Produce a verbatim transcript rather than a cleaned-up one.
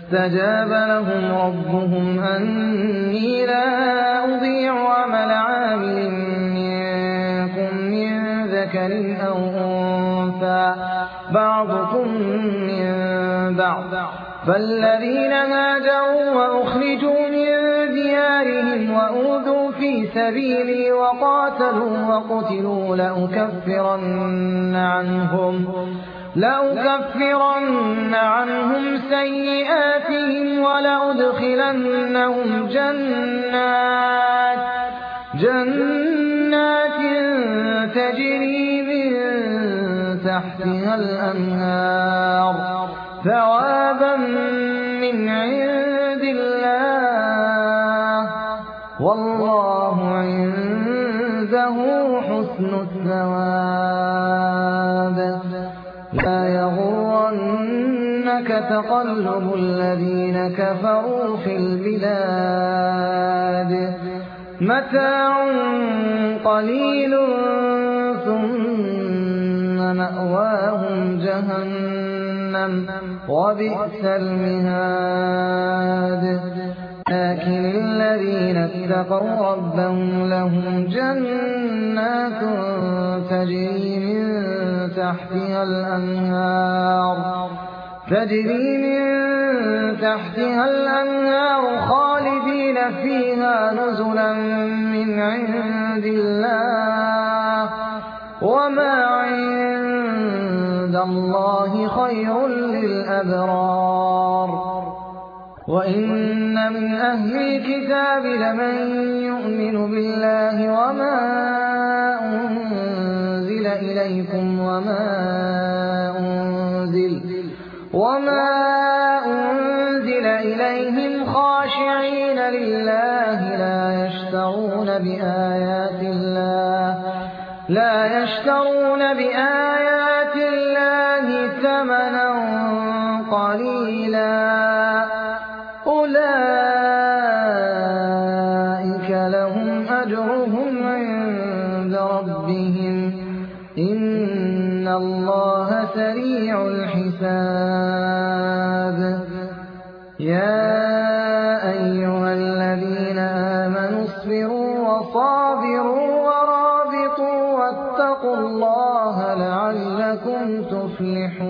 فاستجاب لهم ربهم أني لا أضيع عمل عامل منكم من ذكر أو أنثى بعضكم من بعض فالذين هاجروا وأخرجوا من ديارهم وأوذوا في سبيلي وقاتلوا وقتلوا لأكفرن عنهم لأكفرن عنهم سيئاتهم ولأدخلنهم جنات جنات تجري من تحتها الأنهار ثوابا من عند الله والله عنده حسن الثواب. لا يغرنك تقلب الذين كفروا في البلاد متاع قليل ثم مأواهم جهنم وبئس المهاد. لكن الذين اتقوا ربهم لهم جنات تجري من تحتها الأنهار تجري من تحتها الأنهار خالدين فيها نزلا من عند الله وما عند الله خير للأبرار. وإن من أهل الكتاب لمن يؤمن بالله وما أنزل إليكم وما أنزل وما أنزل إليهم خاشعين لله لا يشترون بآيات الله لا يشترون بآيات الله ثمنا قليلا أولئك لهم أجرهم عند ربهم إن الله سريع الحساب. يا أيها الذين آمنوا اصبروا وصابروا ورابطوا واتقوا الله لعلكم تفلحون.